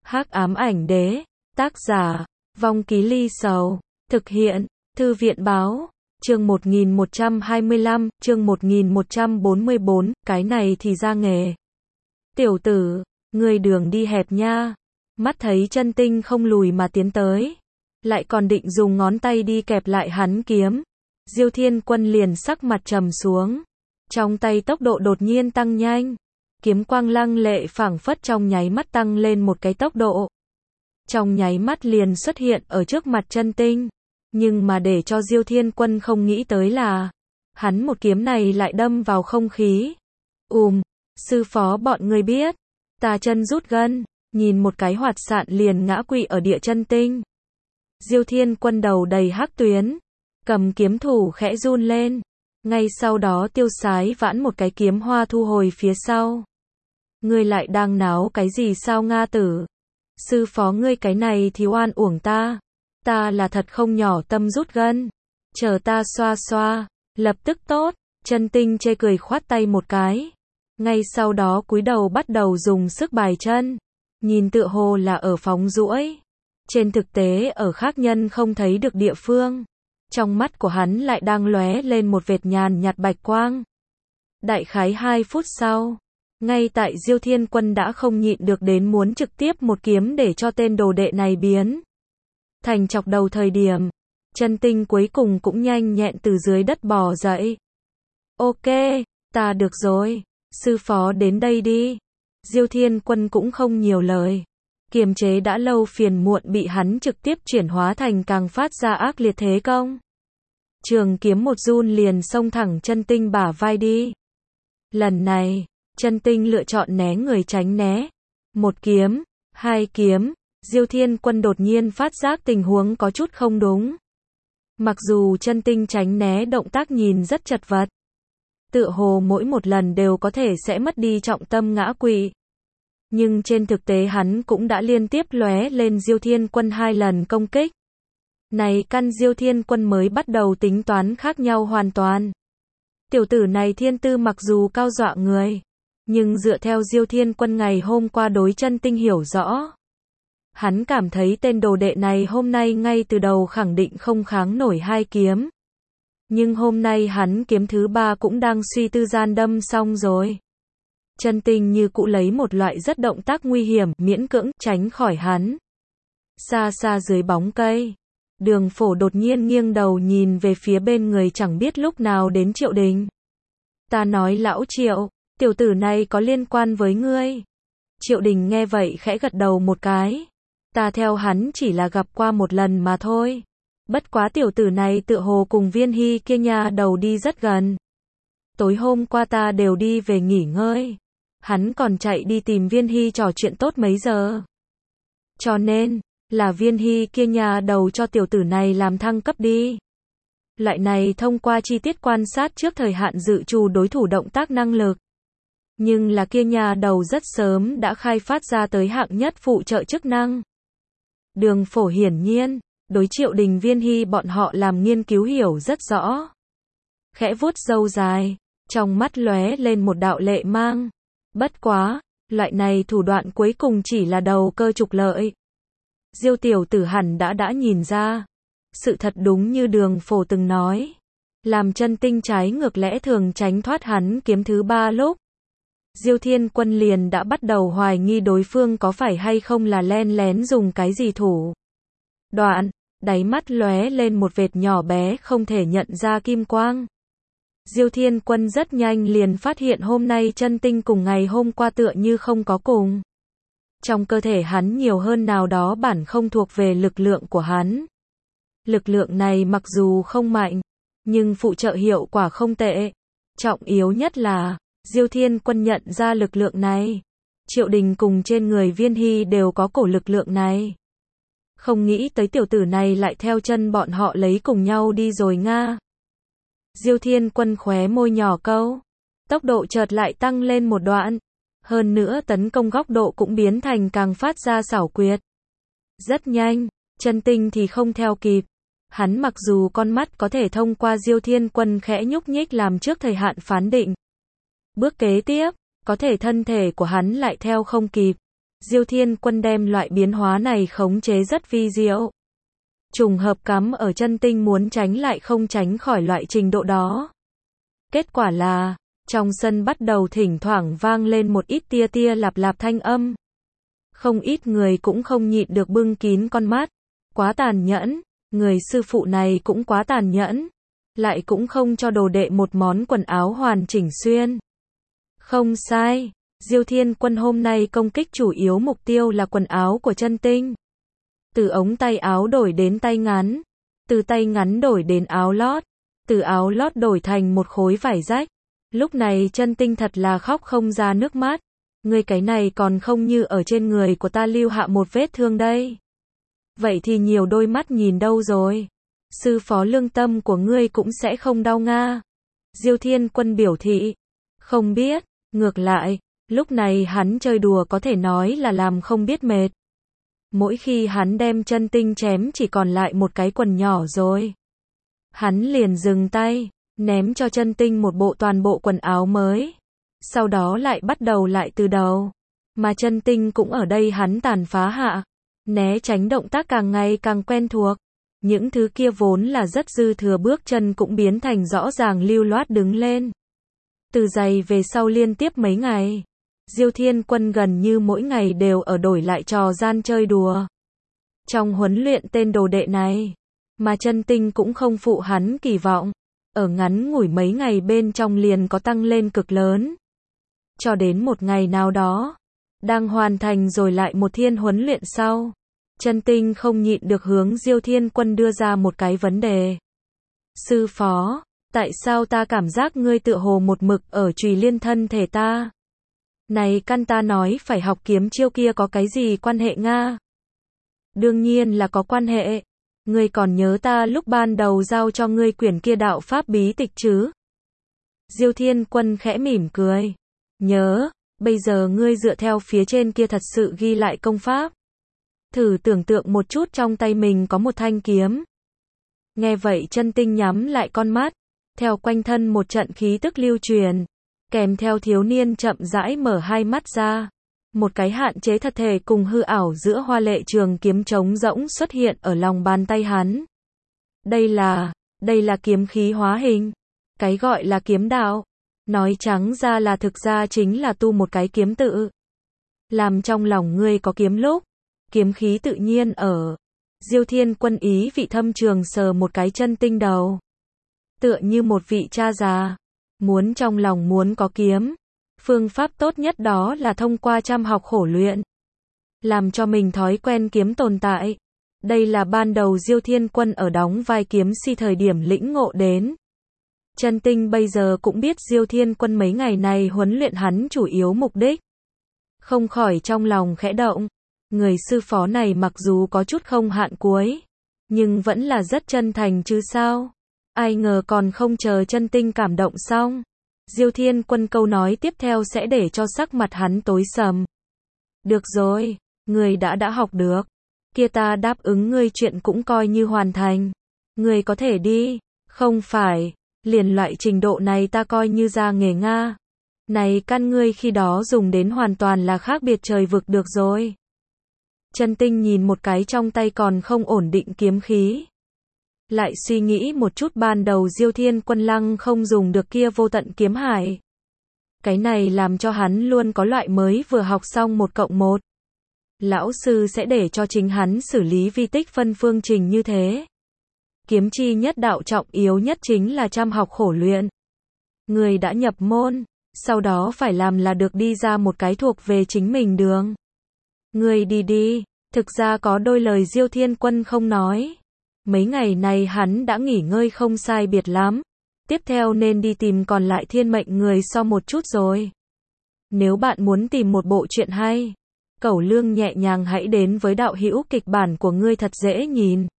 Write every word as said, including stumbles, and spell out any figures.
Hắc ám ảnh đế, tác giả, Vong Ký Ly Sầu, thực hiện, Thư viện báo, chương một nghìn một trăm hai mươi lăm, chương một nghìn một trăm bốn mươi bốn, cái này thì ra nghề. Tiểu tử, người đường đi hẹp nha. Mắt thấy chân tinh không lùi mà tiến tới, lại còn định dùng ngón tay đi kẹp lại hắn kiếm. Diêu Thiên Quân liền sắc mặt trầm xuống, trong tay tốc độ đột nhiên tăng nhanh, kiếm quang lăng lệ phảng phất trong nháy mắt tăng lên một cái tốc độ. Trong nháy mắt liền xuất hiện ở trước mặt chân tinh, nhưng mà để cho Diêu Thiên Quân không nghĩ tới là, hắn một kiếm này lại đâm vào không khí. Ùm, sư phó bọn người biết, ta chân rút gân, nhìn một cái hoạt sạn liền ngã quỵ ở địa chân tinh. Diêu Thiên Quân đầu đầy hắc tuyến, cầm kiếm thủ khẽ run lên, ngay sau đó tiêu sái vãn một cái kiếm hoa thu hồi phía sau. Ngươi lại đang náo cái gì sao Nga tử? Sư phó ngươi cái này thì oan uổng ta, ta là thật không nhỏ tâm rút gân, chờ ta xoa xoa, lập tức tốt. Chân tinh chê cười khoát tay một cái, ngay sau đó cúi đầu bắt đầu dùng sức bài chân, nhìn tựa hồ là ở phóng duỗi, trên thực tế ở khác nhân không thấy được địa phương. Trong mắt của hắn lại đang lóe lên một vệt nhàn nhạt bạch quang. Đại khái hai phút sau, ngay tại Diêu Thiên Quân đã không nhịn được đến muốn trực tiếp một kiếm để cho tên đồ đệ này biến thành chọc đầu thời điểm, chân tinh cuối cùng cũng nhanh nhẹn từ dưới đất bò dậy. Ok, ta được rồi, sư phó đến đây đi. Diêu Thiên Quân cũng không nhiều lời, kiềm chế đã lâu phiền muộn bị hắn trực tiếp chuyển hóa thành càng phát ra ác liệt thế công. Trường kiếm một run liền xông thẳng chân tinh bả vai đi. Lần này, chân tinh lựa chọn né người tránh né. Một kiếm, hai kiếm, Diêu Thiên Quân đột nhiên phát giác tình huống có chút không đúng. Mặc dù chân tinh tránh né động tác nhìn rất chật vật, tựa hồ mỗi một lần đều có thể sẽ mất đi trọng tâm ngã quỵ. Nhưng trên thực tế hắn cũng đã liên tiếp lóe lên Diêu Thiên Quân hai lần công kích. Này căn Diêu Thiên Quân mới bắt đầu tính toán khác nhau hoàn toàn. Tiểu tử này thiên tư mặc dù cao dọa người, nhưng dựa theo Diêu Thiên Quân ngày hôm qua đối chân tinh hiểu rõ, hắn cảm thấy tên đồ đệ này hôm nay ngay từ đầu khẳng định không kháng nổi hai kiếm. Nhưng hôm nay hắn kiếm thứ ba cũng đang suy tư gian đâm xong rồi. Chân tinh như cũ lấy một loại rất động tác nguy hiểm, miễn cưỡng tránh khỏi hắn. Xa xa dưới bóng cây, Đường Phổ đột nhiên nghiêng đầu nhìn về phía bên người chẳng biết lúc nào đến Triệu Đình. Ta nói lão Triệu, tiểu tử này có liên quan với ngươi. Triệu Đình nghe vậy khẽ gật đầu một cái. Ta theo hắn chỉ là gặp qua một lần mà thôi. Bất quá tiểu tử này tựa hồ cùng Viên Hy kia nhà đầu đi rất gần. Tối hôm qua ta đều đi về nghỉ ngơi, hắn còn chạy đi tìm Viên Hy trò chuyện tốt mấy giờ. Cho nên, là Viên Hy kia nhà đầu cho tiểu tử này làm thăng cấp đi. Loại này thông qua chi tiết quan sát trước thời hạn dự trù đối thủ động tác năng lực. Nhưng là kia nhà đầu rất sớm đã khai phát ra tới hạng nhất phụ trợ chức năng. Đường Phổ hiển nhiên, đối Triệu Đình Viên Hy bọn họ làm nghiên cứu hiểu rất rõ. Khẽ vuốt râu dài, trong mắt lóe lên một đạo lệ mang. Bất quá, loại này thủ đoạn cuối cùng chỉ là đầu cơ trục lợi. Diêu tiểu tử hẳn đã đã nhìn ra. Sự thật đúng như Đường Phổ từng nói. Làm chân tinh trái ngược lẽ thường tránh thoát hắn kiếm thứ ba lúc. Diêu Thiên Quân liền đã bắt đầu hoài nghi đối phương có phải hay không là len lén dùng cái gì thủ đoạn, đáy mắt lóe lên một vệt nhỏ bé không thể nhận ra kim quang. Diêu Thiên Quân rất nhanh liền phát hiện hôm nay chân tinh cùng ngày hôm qua tựa như không có cùng. Trong cơ thể hắn nhiều hơn nào đó bản không thuộc về lực lượng của hắn. Lực lượng này mặc dù không mạnh, nhưng phụ trợ hiệu quả không tệ. Trọng yếu nhất là, Diêu Thiên Quân nhận ra lực lượng này. Triệu Đình cùng trên người Viên Hy đều có cổ lực lượng này. Không nghĩ tới tiểu tử này lại theo chân bọn họ lấy cùng nhau đi rồi nga. Diêu Thiên Quân khóe môi nhỏ câu. Tốc độ chợt lại tăng lên một đoạn. Hơn nữa tấn công góc độ cũng biến thành càng phát ra xảo quyệt. Rất nhanh, chân tinh thì không theo kịp. Hắn mặc dù con mắt có thể thông qua Diêu Thiên Quân khẽ nhúc nhích làm trước thời hạn phán định. Bước kế tiếp, có thể thân thể của hắn lại theo không kịp. Diêu Thiên Quân đem loại biến hóa này khống chế rất vi diệu. Trùng hợp cắm ở chân tinh muốn tránh lại không tránh khỏi loại trình độ đó. Kết quả là, trong sân bắt đầu thỉnh thoảng vang lên một ít tia tia lạp lạp thanh âm. Không ít người cũng không nhịn được bưng kín con mắt. Quá tàn nhẫn, người sư phụ này cũng quá tàn nhẫn. Lại cũng không cho đồ đệ một món quần áo hoàn chỉnh xuyên. Không sai, Diêu Thiên Quân hôm nay công kích chủ yếu mục tiêu là quần áo của chân tinh. Từ ống tay áo đổi đến tay ngắn, từ tay ngắn đổi đến áo lót, từ áo lót đổi thành một khối vải rách. Lúc này chân tinh thật là khóc không ra nước mắt. Ngươi cái này còn không như ở trên người của ta lưu hạ một vết thương đây. Vậy thì nhiều đôi mắt nhìn đâu rồi? Sư phó lương tâm của ngươi cũng sẽ không đau nga. Diêu Thiên Quân biểu thị. Không biết, ngược lại, lúc này hắn chơi đùa có thể nói là làm không biết mệt. Mỗi khi hắn đem chân tinh chém chỉ còn lại một cái quần nhỏ rồi. Hắn liền dừng tay, ném cho chân tinh một bộ toàn bộ quần áo mới. Sau đó lại bắt đầu lại từ đầu. Mà chân tinh cũng ở đây hắn tàn phá hạ. Né tránh động tác càng ngày càng quen thuộc. Những thứ kia vốn là rất dư thừa bước chân cũng biến thành rõ ràng lưu loát đứng lên. Từ giày về sau liên tiếp mấy ngày. Diêu Thiên Quân gần như mỗi ngày đều ở đổi lại trò gian chơi đùa. Trong huấn luyện tên đồ đệ này. Mà chân tinh cũng không phụ hắn kỳ vọng. Ở ngắn ngủi mấy ngày bên trong liền có tăng lên cực lớn. Cho đến một ngày nào đó. Đang hoàn thành rồi lại một thiên huấn luyện sau. Chân tinh không nhịn được hướng Diêu Thiên Quân đưa ra một cái vấn đề. Sư phó, tại sao ta cảm giác ngươi tựa hồ một mực ở chùy liên thân thể ta? Này căn ta nói phải học kiếm chiêu kia có cái gì quan hệ nga? Đương nhiên là có quan hệ. Ngươi còn nhớ ta lúc ban đầu giao cho ngươi quyển kia đạo pháp bí tịch chứ? Diêu Thiên Quân khẽ mỉm cười. Nhớ, bây giờ ngươi dựa theo phía trên kia thật sự ghi lại công pháp. Thử tưởng tượng một chút trong tay mình có một thanh kiếm. Nghe vậy chân tinh nhắm lại con mắt. Theo quanh thân một trận khí tức lưu truyền. Kèm theo thiếu niên chậm rãi mở hai mắt ra. Một cái hạn chế thật thể cùng hư ảo giữa hoa lệ trường kiếm trống rỗng xuất hiện ở lòng bàn tay hắn. Đây là, đây là kiếm khí hóa hình. Cái gọi là kiếm đạo. Nói trắng ra là thực ra chính là tu một cái kiếm tự. Làm trong lòng ngươi có kiếm lúc. Kiếm khí tự nhiên ở. Diêu Thiên Quân ý vị thâm trường sờ một cái chân tinh đầu. Tựa như một vị cha già. Muốn trong lòng muốn có kiếm. Phương pháp tốt nhất đó là thông qua chăm học khổ luyện. Làm cho mình thói quen kiếm tồn tại. Đây là ban đầu Diêu Thiên Quân ở đóng vai kiếm si thời điểm lĩnh ngộ đến. Chân tinh bây giờ cũng biết Diêu Thiên Quân mấy ngày này huấn luyện hắn chủ yếu mục đích. Không khỏi trong lòng khẽ động. Người sư phó này mặc dù có chút không hạn cuối. Nhưng vẫn là rất chân thành chứ sao. Ai ngờ còn không chờ chân tinh cảm động xong. Diêu Thiên Quân câu nói tiếp theo sẽ để cho sắc mặt hắn tối sầm. Được rồi, người đã đã học được. Kia ta đáp ứng ngươi chuyện cũng coi như hoàn thành. Người có thể đi. Không phải, liền loại trình độ này ta coi như ra nghề Nga. Này căn ngươi khi đó dùng đến hoàn toàn là khác biệt trời vực được rồi. Chân tinh nhìn một cái trong tay còn không ổn định kiếm khí. Lại suy nghĩ một chút ban đầu Diêu Thiên Quân lăng không dùng được kia vô tận kiếm hải. Cái này làm cho hắn luôn có loại mới vừa học xong một cộng một. Lão sư sẽ để cho chính hắn xử lý vi tích phân phương trình như thế. Kiếm chi nhất đạo trọng yếu nhất chính là chăm học khổ luyện. Người đã nhập môn, sau đó phải làm là được đi ra một cái thuộc về chính mình đường. Người đi đi, thực ra có đôi lời Diêu Thiên Quân không nói. Mấy ngày này hắn đã nghỉ ngơi không sai biệt lắm. Tiếp theo nên đi tìm còn lại thiên mệnh người so một chút rồi. Nếu bạn muốn tìm một bộ truyện hay, Cẩu Lương nhẹ nhàng hãy đến với đạo hữu kịch bản của ngươi thật dễ nhìn.